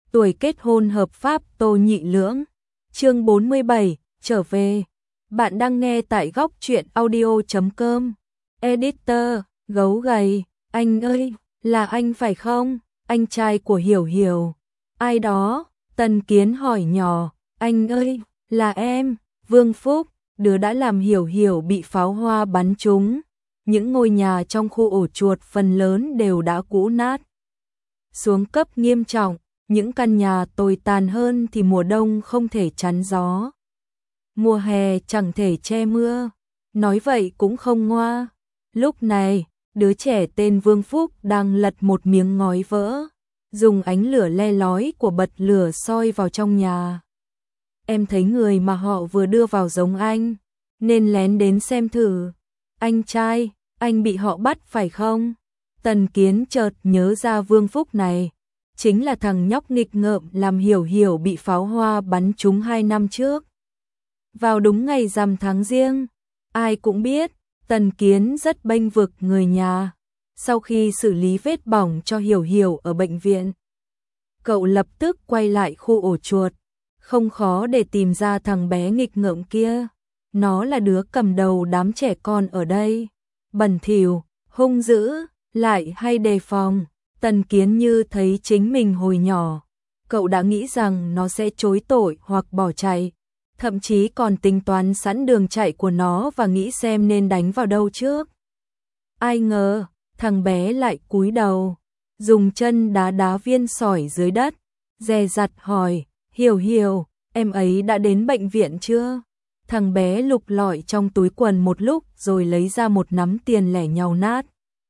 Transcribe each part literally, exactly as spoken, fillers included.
tuổi kết hôn hợp pháp Tô Nhị Lưỡng. Chương bốn mươi bảy, trở về. Bạn đang nghe tại góc truyện audio chấm com. Editor, gấu gầy, anh ơi, là anh phải không? Anh trai của Hiểu Hiểu. Ai đó? Tần Kiến hỏi nhỏ, anh ơi, là em, Vương Phúc, đứa đã làm Hiểu Hiểu bị pháo hoa bắn trúng. Những ngôi nhà trong khu ổ chuột phần lớn đều đã cũ nát. Xuống cấp nghiêm trọng, những căn nhà tồi tàn hơn thì mùa đông không thể chắn gió. Mùa hè chẳng thể che mưa. Nói vậy cũng không ngoa. Lúc này, đứa trẻ tên Vương Phúc đang lật một miếng ngói vỡ, dùng ánh lửa le lói của bật lửa soi vào trong nhà. Em thấy người mà họ vừa đưa vào giống anh, nên lén đến xem thử. Anh trai, anh bị họ bắt phải không? Tần Kiến chợt nhớ ra Vương Phúc này, chính là thằng nhóc nghịch ngợm làm Hiểu Hiểu bị pháo hoa bắn trúng hai năm trước. Vào đúng ngày rằm tháng Giêng, ai cũng biết, Tần Kiến rất bênh vực người nhà. Sau khi xử lý vết bỏng cho Hiểu Hiểu ở bệnh viện, cậu lập tức quay lại khu ổ chuột. Không khó để tìm ra thằng bé nghịch ngợm kia. Nó là đứa cầm đầu đám trẻ con ở đây. Bẩn thỉu, hung dữ, lại hay đề phòng. Tần Kiến như thấy chính mình hồi nhỏ. Cậu đã nghĩ rằng nó sẽ chối tội hoặc bỏ chạy. Thậm chí còn tính toán sẵn đường chạy của nó và nghĩ xem nên đánh vào đâu trước. Ai ngờ, thằng bé lại cúi đầu, dùng chân đá đá viên sỏi dưới đất, dè dặt hỏi, Hiểu Hiểu, em ấy đã đến bệnh viện chưa? Thằng bé lục lọi trong túi quần một lúc rồi lấy ra một nắm tiền lẻ nhàu nát.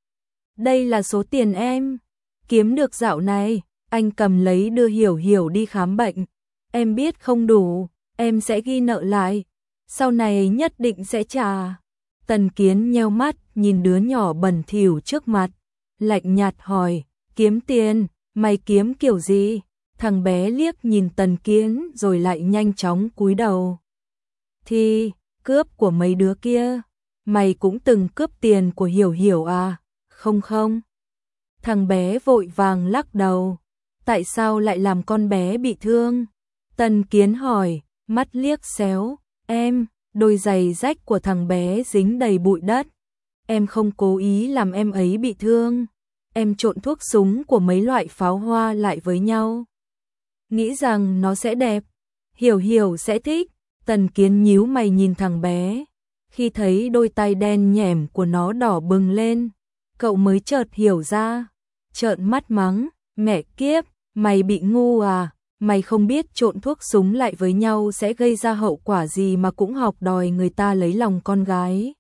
Đây là số tiền em kiếm được dạo này, anh cầm lấy đưa Hiểu Hiểu đi khám bệnh. Em biết không đủ, em sẽ ghi nợ lại, sau này nhất định sẽ trả. Tần Kiến nheo mắt nhìn đứa nhỏ bẩn thỉu trước mặt, lạnh nhạt hỏi, kiếm tiền, mày kiếm kiểu gì? Thằng bé liếc nhìn Tần Kiến rồi lại nhanh chóng cúi đầu. Thì, cướp của mấy đứa kia, mày cũng từng cướp tiền của Hiểu Hiểu à? Không không. Thằng bé vội vàng lắc đầu. Tại sao lại làm con bé bị thương? Tần Kiến hỏi, mắt liếc xéo, em, đôi giày rách của thằng bé dính đầy bụi đất. Em không cố ý làm em ấy bị thương. Em trộn thuốc súng của mấy loại pháo hoa lại với nhau, nghĩ rằng nó sẽ đẹp, Hiểu Hiểu sẽ thích. Tần Kiến nhíu mày nhìn thằng bé. Khi thấy đôi tay đen nhẻm của nó đỏ bừng lên, cậu mới chợt hiểu ra. Trợn mắt mắng, mẹ kiếp, mày bị ngu à? Mày không biết trộn thuốc súng lại với nhau sẽ gây ra hậu quả gì mà cũng học đòi người ta lấy lòng con gái.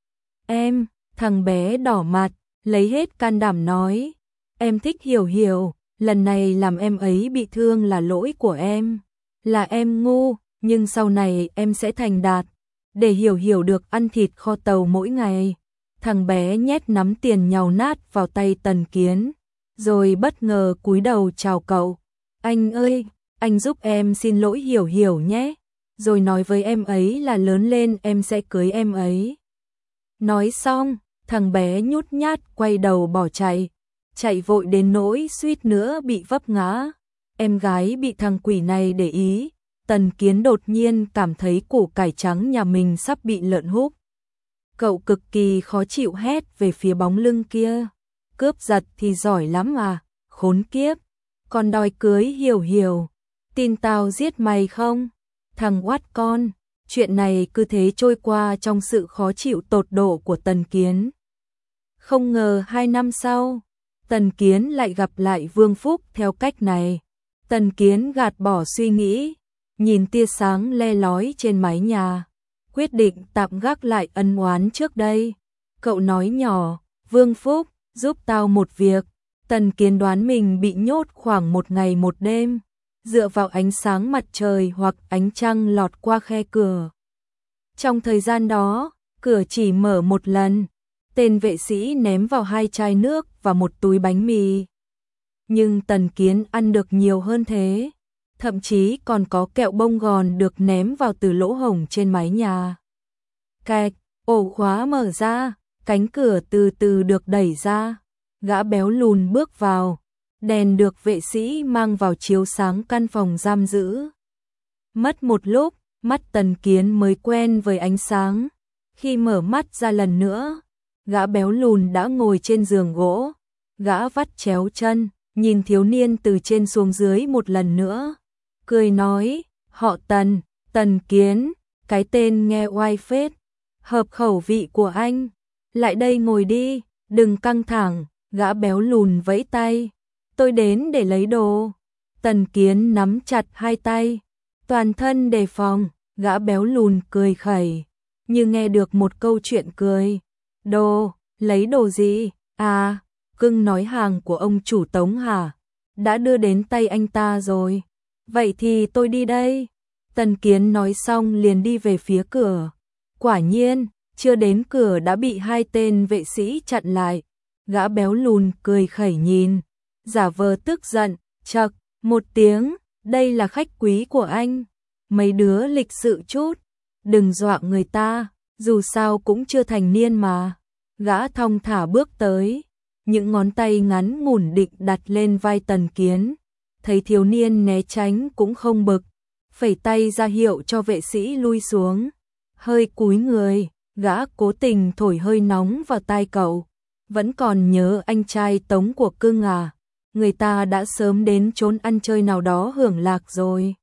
Em, thằng bé đỏ mặt, lấy hết can đảm nói, em thích Hiểu Hiểu, lần này làm em ấy bị thương là lỗi của em, là em ngu, nhưng sau này em sẽ thành đạt, để Hiểu Hiểu được ăn thịt kho tàu mỗi ngày. Thằng bé nhét nắm tiền nhàu nát vào tay Tần Kiến, rồi bất ngờ cúi đầu chào cậu. Anh ơi, anh giúp em xin lỗi Hiểu Hiểu nhé, rồi nói với em ấy là lớn lên em sẽ cưới em ấy. Nói xong, thằng bé nhút nhát quay đầu bỏ chạy, chạy vội đến nỗi suýt nữa bị vấp ngã. Em gái bị thằng quỷ này để ý, Tần Kiến đột nhiên cảm thấy củ cải trắng nhà mình sắp bị lợn húc. Cậu cực kỳ khó chịu hét về phía bóng lưng kia. Cướp giật thì giỏi lắm à, khốn kiếp, còn đòi cưới Hiểu Hiểu. Tin tao giết mày không? Thằng oát con. Chuyện này cứ thế trôi qua trong sự khó chịu tột độ của Tần Kiến. Không ngờ hai năm sau, Tần Kiến lại gặp lại Vương Phúc theo cách này. Tần Kiến gạt bỏ suy nghĩ, nhìn tia sáng le lói trên mái nhà, quyết định tạm gác lại ân oán trước đây. Cậu nói nhỏ, Vương Phúc, giúp tao một việc. Tần Kiến đoán mình bị nhốt khoảng một ngày một đêm, dựa vào ánh sáng mặt trời hoặc ánh trăng lọt qua khe cửa. Trong thời gian đó, cửa chỉ mở một lần, tên vệ sĩ ném vào hai chai nước và một túi bánh mì. Nhưng Tần Kiến ăn được nhiều hơn thế, thậm chí còn có kẹo bông gòn được ném vào từ lỗ hổng trên mái nhà. Cạch, ổ khóa mở ra, cánh cửa từ từ được đẩy ra, gã béo lùn bước vào. đèn được vệ sĩ mang vào chiếu sáng căn phòng giam giữ. Mất một lúc, mắt Tần Kiến mới quen với ánh sáng. Khi mở mắt ra lần nữa, gã béo lùn đã ngồi trên giường gỗ. Gã vắt chéo chân, nhìn thiếu niên từ trên xuống dưới một lần nữa. Cười nói, họ Tần, Tần Kiến, cái tên nghe oai phết, hợp khẩu vị của anh. Lại đây ngồi đi, đừng căng thẳng, gã béo lùn vẫy tay. Tôi đến để lấy đồ. Tần Kiến nắm chặt hai tay, toàn thân đề phòng, gã béo lùn cười khẩy, như nghe được một câu chuyện cười. Đồ, lấy đồ gì? À, cưng nói hàng của ông chủ Tống hả? Đã đưa đến tay anh ta rồi. Vậy thì tôi đi đây. Tần Kiến nói xong liền đi về phía cửa. Quả nhiên, chưa đến cửa đã bị hai tên vệ sĩ chặn lại. Gã béo lùn cười khẩy nhìn, giả vờ tức giận, chậc, một tiếng, đây là khách quý của anh. Mấy đứa lịch sự chút, đừng dọa người ta, dù sao cũng chưa thành niên mà. Gã thong thả bước tới, những ngón tay ngắn ngủn định đặt lên vai Tần Kiến. Thấy thiếu niên né tránh cũng không bực, phẩy tay ra hiệu cho vệ sĩ lui xuống. Hơi cúi người, gã cố tình thổi hơi nóng vào tai cậu. Vẫn còn nhớ anh trai Tống của cưng à? Người ta đã sớm đến trốn ăn chơi nào đó hưởng lạc rồi.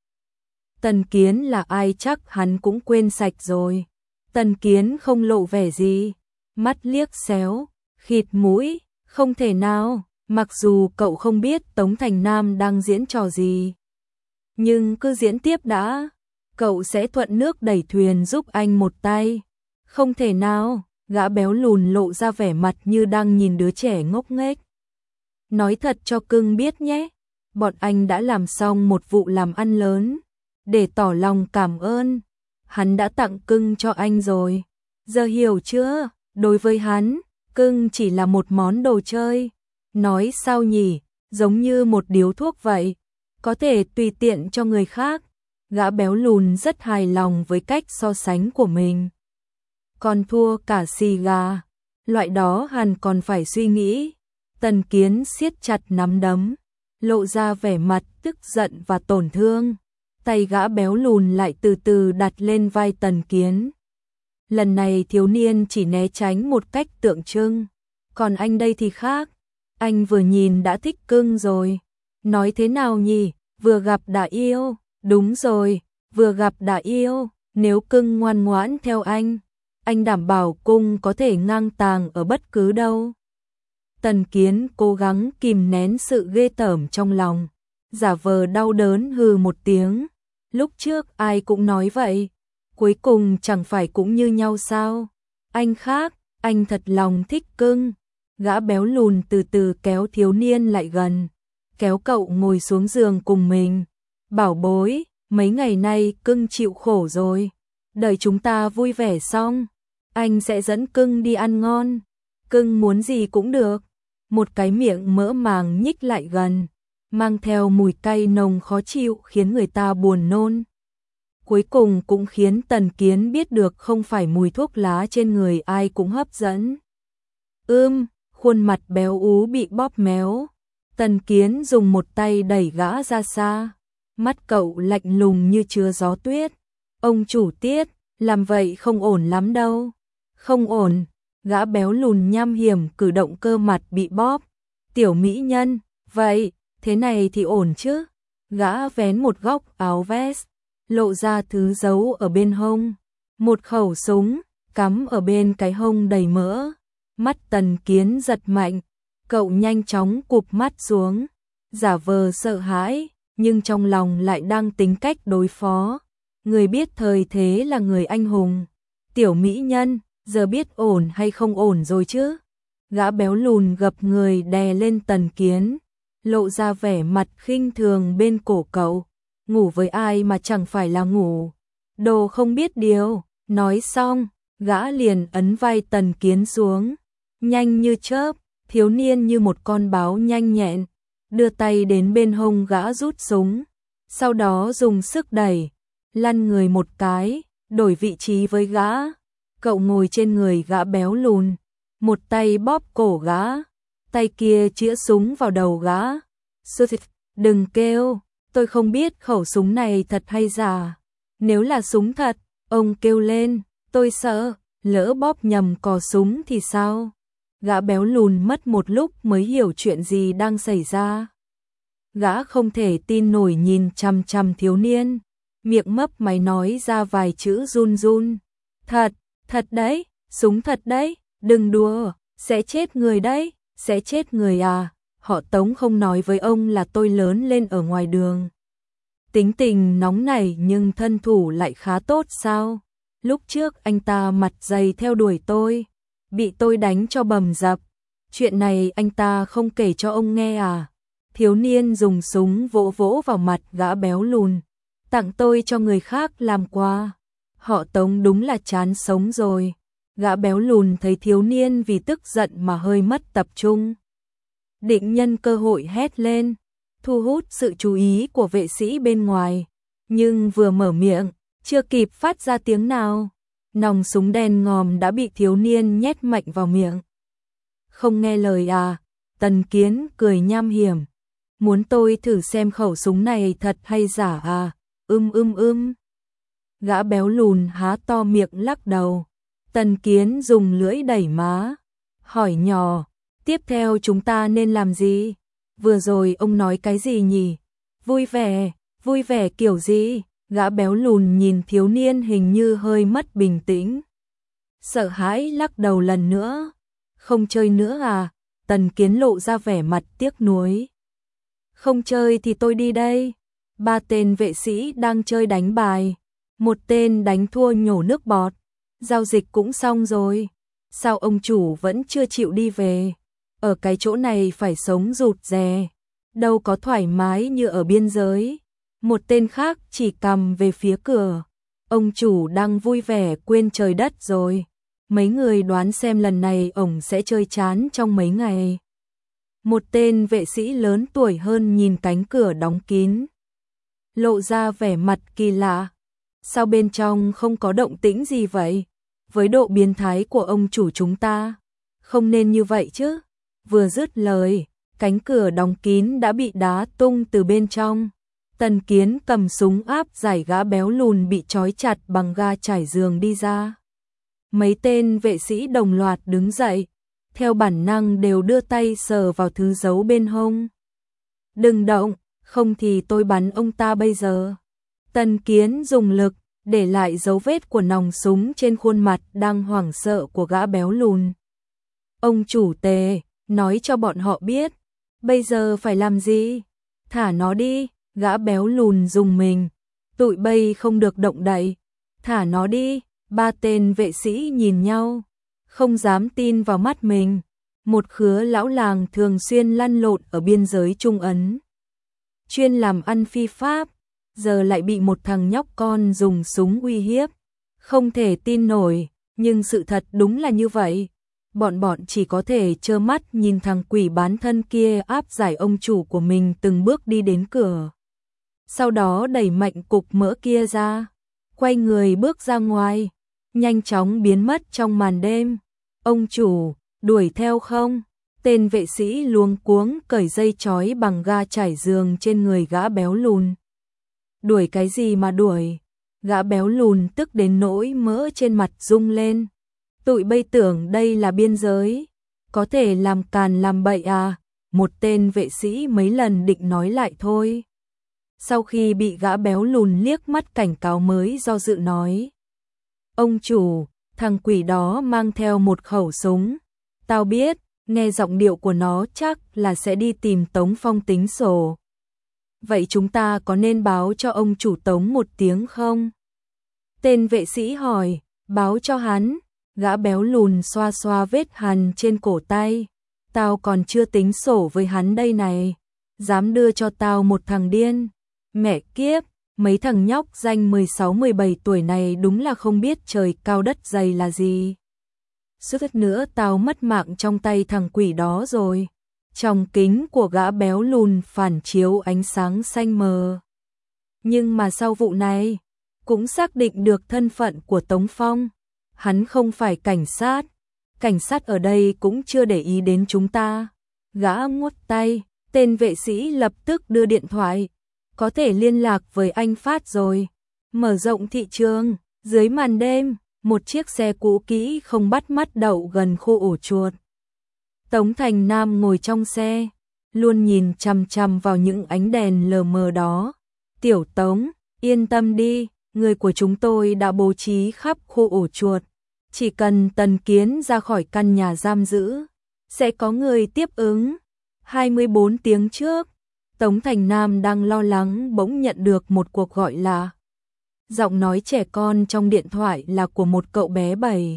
Tần Kiến là ai chắc hắn cũng quên sạch rồi. Tần Kiến không lộ vẻ gì, mắt liếc xéo, khịt mũi, không thể nào, mặc dù cậu không biết Tống Thành Nam đang diễn trò gì. Nhưng cứ diễn tiếp đã, cậu sẽ thuận nước đẩy thuyền giúp anh một tay. Không thể nào, gã béo lùn lộ ra vẻ mặt như đang nhìn đứa trẻ ngốc nghếch. Nói thật cho cưng biết nhé, bọn anh đã làm xong một vụ làm ăn lớn. Để tỏ lòng cảm ơn, hắn đã tặng cưng cho anh rồi. Giờ hiểu chưa, đối với hắn, cưng chỉ là một món đồ chơi. Nói sao nhỉ, giống như một điếu thuốc vậy, có thể tùy tiện cho người khác. Gã béo lùn rất hài lòng với cách so sánh của mình. Còn thua cả xì gà, loại đó hẳn còn phải suy nghĩ. Tần Kiến siết chặt nắm đấm, lộ ra vẻ mặt tức giận và tổn thương. Tay gã béo lùn lại từ từ đặt lên vai Tần Kiến. Lần này thiếu niên chỉ né tránh một cách tượng trưng, còn anh đây thì khác. Anh vừa nhìn đã thích cưng rồi. Nói thế nào nhỉ, vừa gặp đã yêu. Đúng rồi, vừa gặp đã yêu. Nếu cưng ngoan ngoãn theo anh, anh đảm bảo cung có thể ngang tàng ở bất cứ đâu. Tần Kiến cố gắng kìm nén sự ghê tởm trong lòng, giả vờ đau đớn hừ một tiếng. Lúc trước ai cũng nói vậy, cuối cùng chẳng phải cũng như nhau sao? Anh khác, anh thật lòng thích cưng. Gã béo lùn từ từ kéo thiếu niên lại gần, kéo cậu ngồi xuống giường cùng mình. Bảo bối, mấy ngày nay cưng chịu khổ rồi. Đợi chúng ta vui vẻ xong, anh sẽ dẫn cưng đi ăn ngon. Cưng muốn gì cũng được. Một cái miệng mỡ màng nhích lại gần, mang theo mùi cay nồng khó chịu khiến người ta buồn nôn. Cuối cùng cũng khiến Tần Kiến biết được không phải mùi thuốc lá trên người ai cũng hấp dẫn. Ưm, khuôn mặt béo ú bị bóp méo. Tần Kiến dùng một tay đẩy gã ra xa. Mắt cậu lạnh lùng như chứa gió tuyết. Ông chủ Tiết, làm vậy không ổn lắm đâu. Không ổn, gã béo lùn nham hiểm cử động cơ mặt bị bóp. Tiểu mỹ nhân, vậy, thế này thì ổn chứ. Gã vén một góc áo vest, lộ ra thứ giấu ở bên hông. Một khẩu súng, cắm ở bên cái hông đầy mỡ. Mắt Tần Kiến giật mạnh, cậu nhanh chóng cụp mắt xuống, giả vờ sợ hãi, nhưng trong lòng lại đang tính cách đối phó. Người biết thời thế là người anh hùng. Tiểu mỹ nhân, giờ biết ổn hay không ổn rồi chứ? Gã béo lùn gập người đè lên Tần Kiến, lộ ra vẻ mặt khinh thường bên cổ cậu. Ngủ với ai mà chẳng phải là ngủ. Đồ không biết điều. Nói xong, gã liền ấn vai Tần Kiến xuống. Nhanh như chớp, thiếu niên như một con báo nhanh nhẹn, đưa tay đến bên hông gã rút súng. Sau đó dùng sức đẩy, lăn người một cái, đổi vị trí với gã. Cậu ngồi trên người gã béo lùn, một tay bóp cổ gã, tay kia chĩa súng vào đầu gã. Sư thịt, đừng kêu, tôi không biết khẩu súng này thật hay giả. Nếu là súng thật, ông kêu lên, tôi sợ, lỡ bóp nhầm cò súng thì sao? Gã béo lùn mất một lúc mới hiểu chuyện gì đang xảy ra. Gã không thể tin nổi nhìn chằm chằm thiếu niên, miệng mấp máy nói ra vài chữ run run. Thật, thật đấy, súng thật đấy, đừng đùa, sẽ chết người đấy, sẽ chết người à. Họ Tống không nói với ông là tôi lớn lên ở ngoài đường. Tính tình nóng nảy nhưng thân thủ lại khá tốt sao? Lúc trước anh ta mặt dày theo đuổi tôi, bị tôi đánh cho bầm dập. Chuyện này anh ta không kể cho ông nghe à? Thiếu niên dùng súng vỗ vỗ vào mặt gã béo lùn. Tặng tôi cho người khác làm quà. Họ Tống đúng là chán sống rồi. Gã béo lùn thấy thiếu niên vì tức giận mà hơi mất tập trung. Định nhân cơ hội hét lên, thu hút sự chú ý của vệ sĩ bên ngoài. Nhưng vừa mở miệng, chưa kịp phát ra tiếng nào, nòng súng đen ngòm đã bị thiếu niên nhét mạnh vào miệng. Không nghe lời à? Tần Kiến cười nham hiểm. Muốn tôi thử xem khẩu súng này thật hay giả à? Ưm ưm ưm. Gã béo lùn há to miệng lắc đầu. Tần Kiến dùng lưỡi đẩy má, hỏi nhỏ, tiếp theo chúng ta nên làm gì? Vừa rồi ông nói cái gì nhỉ? Vui vẻ, vui vẻ kiểu gì? Gã béo lùn nhìn thiếu niên hình như hơi mất bình tĩnh. Sợ hãi lắc đầu lần nữa. Không chơi nữa à? Tần Kiến lộ ra vẻ mặt tiếc nuối. Không chơi thì tôi đi đây. Ba tên vệ sĩ đang chơi đánh bài. Một tên đánh thua nhổ nước bọt. Giao dịch cũng xong rồi. Sao ông chủ vẫn chưa chịu đi về? Ở cái chỗ này phải sống rụt rè. Đâu có thoải mái như ở biên giới. Một tên khác chỉ cầm về phía cửa. Ông chủ đang vui vẻ quên trời đất rồi. Mấy người đoán xem lần này ổng sẽ chơi chán trong mấy ngày. Một tên vệ sĩ lớn tuổi hơn nhìn cánh cửa đóng kín, lộ ra vẻ mặt kỳ lạ. Sao bên trong không có động tĩnh gì vậy? Với độ biến thái của ông chủ chúng ta, không nên như vậy chứ. Vừa dứt lời, cánh cửa đóng kín đã bị đá tung từ bên trong. Tần Kiến cầm súng áp giải gã béo lùn bị trói chặt bằng ga trải giường đi ra. Mấy tên vệ sĩ đồng loạt đứng dậy, theo bản năng đều đưa tay sờ vào thứ giấu bên hông. Đừng động, không thì tôi bắn ông ta bây giờ. Tần Kiến dùng lực, để lại dấu vết của nòng súng trên khuôn mặt đang hoảng sợ của gã béo lùn. Ông chủ Tề, nói cho bọn họ biết, bây giờ phải làm gì? Thả nó đi, gã béo lùn dùng mình. Tụi bay không được động đậy, thả nó đi. Ba tên vệ sĩ nhìn nhau, không dám tin vào mắt mình. Một khứa lão làng thường xuyên lăn lộn ở biên giới Trung Ấn, chuyên làm ăn phi pháp, giờ lại bị một thằng nhóc con dùng súng uy hiếp. Không thể tin nổi, nhưng sự thật đúng là như vậy. Bọn bọn chỉ có thể trơ mắt nhìn thằng quỷ bán thân kia áp giải ông chủ của mình từng bước đi đến cửa. Sau đó đẩy mạnh cục mỡ kia ra, quay người bước ra ngoài, nhanh chóng biến mất trong màn đêm. Ông chủ, đuổi theo không? Tên vệ sĩ luống cuống cởi dây trói bằng ga trải giường trên người gã béo lùn. Đuổi cái gì mà đuổi? Gã béo lùn tức đến nỗi mỡ trên mặt rung lên. Tụi bay tưởng đây là biên giới, có thể làm càn làm bậy à? Một tên vệ sĩ mấy lần định nói lại thôi. Sau khi bị gã béo lùn liếc mắt cảnh cáo mới do dự nói. Ông chủ, thằng quỷ đó mang theo một khẩu súng. Tao biết, nghe giọng điệu của nó chắc là sẽ đi tìm Tống Phong tính sổ. Vậy chúng ta có nên báo cho ông chủ Tống một tiếng không? Tên vệ sĩ hỏi, báo cho hắn. Gã béo lùn xoa xoa vết hằn trên cổ tay. Tao còn chưa tính sổ với hắn đây này. Dám đưa cho tao một thằng điên. Mẹ kiếp, mấy thằng nhóc danh mười sáu mười bảy tuổi này đúng là không biết trời cao đất dày là gì. Suýt nữa tao mất mạng trong tay thằng quỷ đó rồi. Trong kính của gã béo lùn phản chiếu ánh sáng xanh mờ. Nhưng mà sau vụ này, cũng xác định được thân phận của Tống Phong. Hắn không phải cảnh sát. Cảnh sát ở đây cũng chưa để ý đến chúng ta. Gã nguốt tay, Tên vệ sĩ lập tức đưa điện thoại. Có thể liên lạc với anh Phát rồi. Mở rộng thị trường, dưới màn đêm, một chiếc xe cũ kỹ không bắt mắt đậu gần khu ổ chuột. Tống Thành Nam ngồi trong xe, luôn nhìn chằm chằm vào những ánh đèn lờ mờ đó. Tiểu Tống, yên tâm đi, người của chúng tôi đã bố trí khắp khu ổ chuột. Chỉ cần Tần Kiến ra khỏi căn nhà giam giữ, sẽ có người tiếp ứng. hai mươi bốn tiếng trước, Tống Thành Nam đang lo lắng bỗng nhận được một cuộc gọi lạ. Giọng nói trẻ con trong điện thoại là của một cậu bé bảy,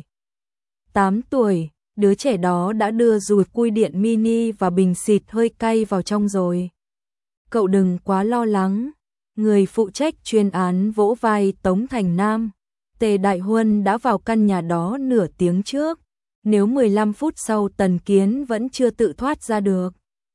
tám tuổi. Đứa trẻ đó đã đưa dùi cui điện mini và bình xịt hơi cay vào trong rồi. Cậu đừng quá lo lắng. Người phụ trách chuyên án vỗ vai Tống Thành Nam. Tề Đại Huân đã vào căn nhà đó nửa tiếng trước. Nếu mười lăm phút sau Tần Kiến vẫn chưa tự thoát ra được,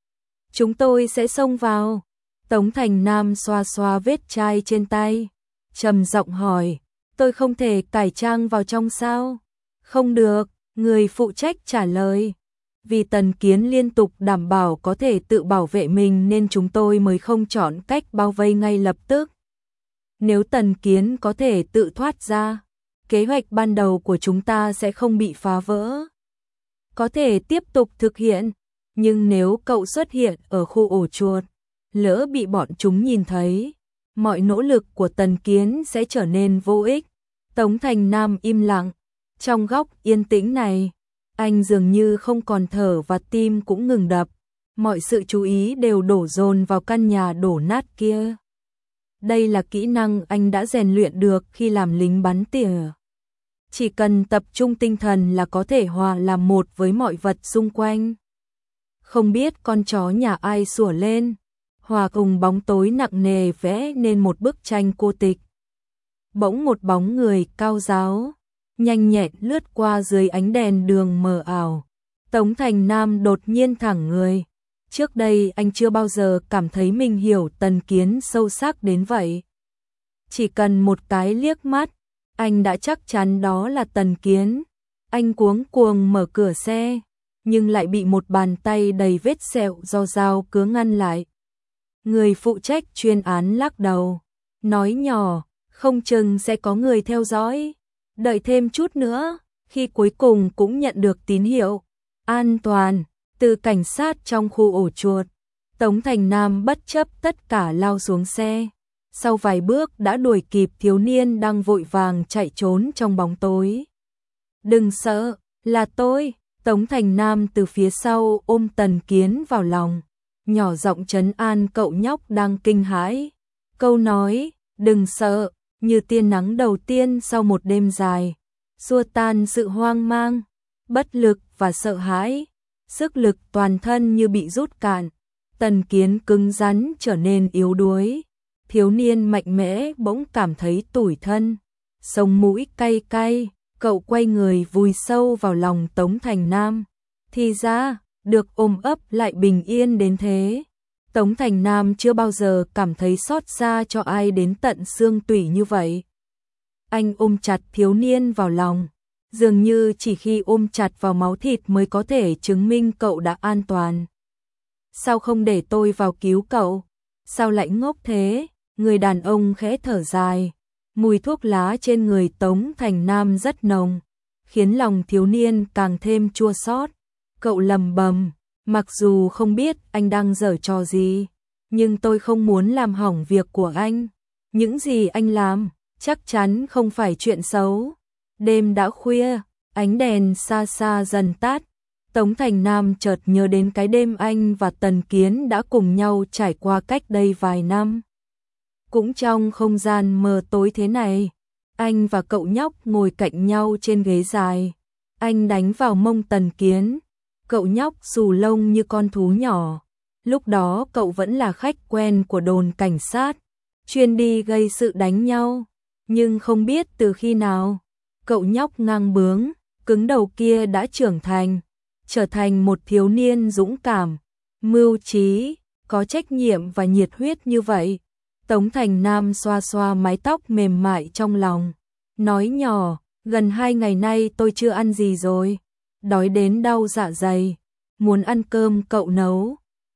chúng tôi sẽ xông vào. Tống Thành Nam xoa xoa vết chai trên tay, trầm giọng hỏi, tôi không thể cải trang vào trong sao? Không được, người phụ trách trả lời. Vì Tần Kiến liên tục đảm bảo có thể tự bảo vệ mình nên chúng tôi mới không chọn cách bao vây ngay lập tức. Nếu Tần Kiến có thể tự thoát ra, kế hoạch ban đầu của chúng ta sẽ không bị phá vỡ. Có thể tiếp tục thực hiện, nhưng nếu cậu xuất hiện ở khu ổ chuột, lỡ bị bọn chúng nhìn thấy, mọi nỗ lực của Tần Kiến sẽ trở nên vô ích. Tống Thành Nam im lặng. Trong góc yên tĩnh này, anh dường như không còn thở và tim cũng ngừng đập. Mọi sự chú ý đều đổ dồn vào căn nhà đổ nát kia. Đây là kỹ năng anh đã rèn luyện được khi làm lính bắn tỉa. Chỉ cần tập trung tinh thần là có thể hòa làm một với mọi vật xung quanh. Không biết con chó nhà ai sủa lên, hòa cùng bóng tối nặng nề vẽ nên một bức tranh cô tịch. Bỗng một bóng người cao ráo, nhanh nhẹn lướt qua dưới ánh đèn đường mờ ảo. Tống Thành Nam đột nhiên thẳng người. Trước đây anh chưa bao giờ cảm thấy mình hiểu Tần Kiến sâu sắc đến vậy. Chỉ cần một cái liếc mắt, anh đã chắc chắn đó là Tần Kiến. Anh cuống cuồng mở cửa xe, nhưng lại bị một bàn tay đầy vết sẹo do dao cứa ngăn lại. Người phụ trách chuyên án lắc đầu, nói nhỏ, không chừng sẽ có người theo dõi. Đợi thêm chút nữa, khi cuối cùng cũng nhận được tín hiệu an toàn từ cảnh sát trong khu ổ chuột. Tống Thành Nam bất chấp tất cả lao xuống xe. Sau vài bước đã đuổi kịp thiếu niên đang vội vàng chạy trốn trong bóng tối. Đừng sợ, là tôi. Tống Thành Nam từ phía sau ôm Tần Kiến vào lòng, nhỏ giọng trấn an cậu nhóc đang kinh hãi. Câu nói, đừng sợ, như tia nắng đầu tiên sau một đêm dài, xua tan sự hoang mang, bất lực và sợ hãi. Sức lực toàn thân như bị rút cạn. Tần Kiến cứng rắn trở nên yếu đuối. Thiếu niên mạnh mẽ bỗng cảm thấy tủi thân, sống mũi cay cay. Cậu quay người vùi sâu vào lòng Tống Thành Nam. Thì ra, được ôm ấp lại bình yên đến thế. Tống Thành Nam chưa bao giờ cảm thấy xót xa cho ai đến tận xương tủy như vậy. Anh ôm chặt thiếu niên vào lòng. Dường như chỉ khi ôm chặt vào máu thịt mới có thể chứng minh cậu đã an toàn. Sao không để tôi vào cứu cậu? Sao lại ngốc thế? Người đàn ông khẽ thở dài. Mùi thuốc lá trên người Tống Thành Nam rất nồng, khiến lòng thiếu niên càng thêm chua xót. Cậu lầm bầm, mặc dù không biết anh đang giở trò gì, nhưng tôi không muốn làm hỏng việc của anh. Những gì anh làm, chắc chắn không phải chuyện xấu. Đêm đã khuya, ánh đèn xa xa dần tắt. Tống Thành Nam chợt nhớ đến cái đêm anh và Tần Kiến đã cùng nhau trải qua cách đây vài năm. Cũng trong không gian mờ tối thế này, anh và cậu nhóc ngồi cạnh nhau trên ghế dài. Anh đánh vào mông Tần Kiến, cậu nhóc xù lông như con thú nhỏ. Lúc đó cậu vẫn là khách quen của đồn cảnh sát, chuyên đi gây sự đánh nhau. Nhưng không biết từ khi nào, cậu nhóc ngang bướng, cứng đầu kia đã trưởng thành, trở thành một thiếu niên dũng cảm, mưu trí, có trách nhiệm và nhiệt huyết như vậy. Tống Thành Nam xoa xoa mái tóc mềm mại trong lòng, nói nhỏ, gần hai ngày nay tôi chưa ăn gì rồi, đói đến đau dạ dày, muốn ăn cơm cậu nấu.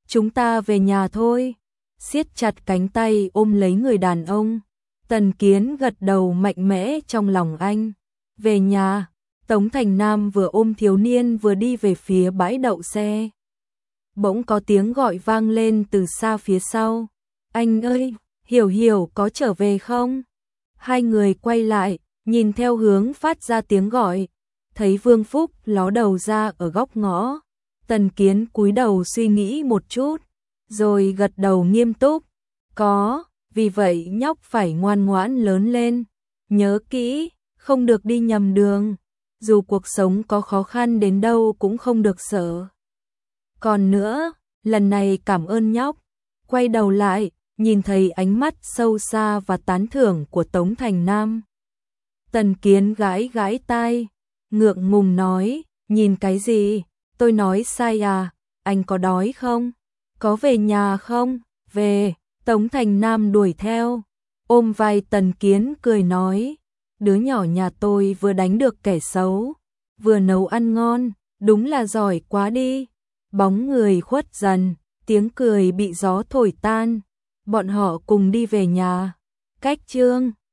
chúng ta về nhà thôi. Siết chặt cánh tay ôm lấy người đàn ông. Tần Kiến gật đầu mạnh mẽ trong lòng anh. Về nhà, Tống Thành Nam vừa ôm thiếu niên vừa đi về phía bãi đậu xe. Bỗng có tiếng gọi vang lên từ xa phía sau. Anh ơi, Hiểu Hiểu có trở về không? Hai người quay lại, nhìn theo hướng phát ra tiếng gọi. Thấy Vương Phúc ló đầu ra ở góc ngõ. Tần Kiến cúi đầu suy nghĩ một chút, rồi gật đầu nghiêm túc. Có, vì vậy nhóc phải ngoan ngoãn lớn lên. Nhớ kỹ, không được đi nhầm đường. Dù cuộc sống có khó khăn đến đâu cũng không được sợ. Còn nữa, lần này cảm ơn nhóc. Quay đầu lại, nhìn thấy ánh mắt sâu xa và tán thưởng của Tống Thành Nam. Tần Kiến gãi gãi tai, ngượng ngùng nói, nhìn cái gì, tôi nói sai à, anh có đói không? Có về nhà không? Về, Tống Thành Nam đuổi theo, ôm vai Tần Kiến cười nói, đứa nhỏ nhà tôi vừa đánh được kẻ xấu, vừa nấu ăn ngon, đúng là giỏi quá đi. Bóng người khuất dần, tiếng cười bị gió thổi tan, bọn họ cùng đi về nhà. Cách chương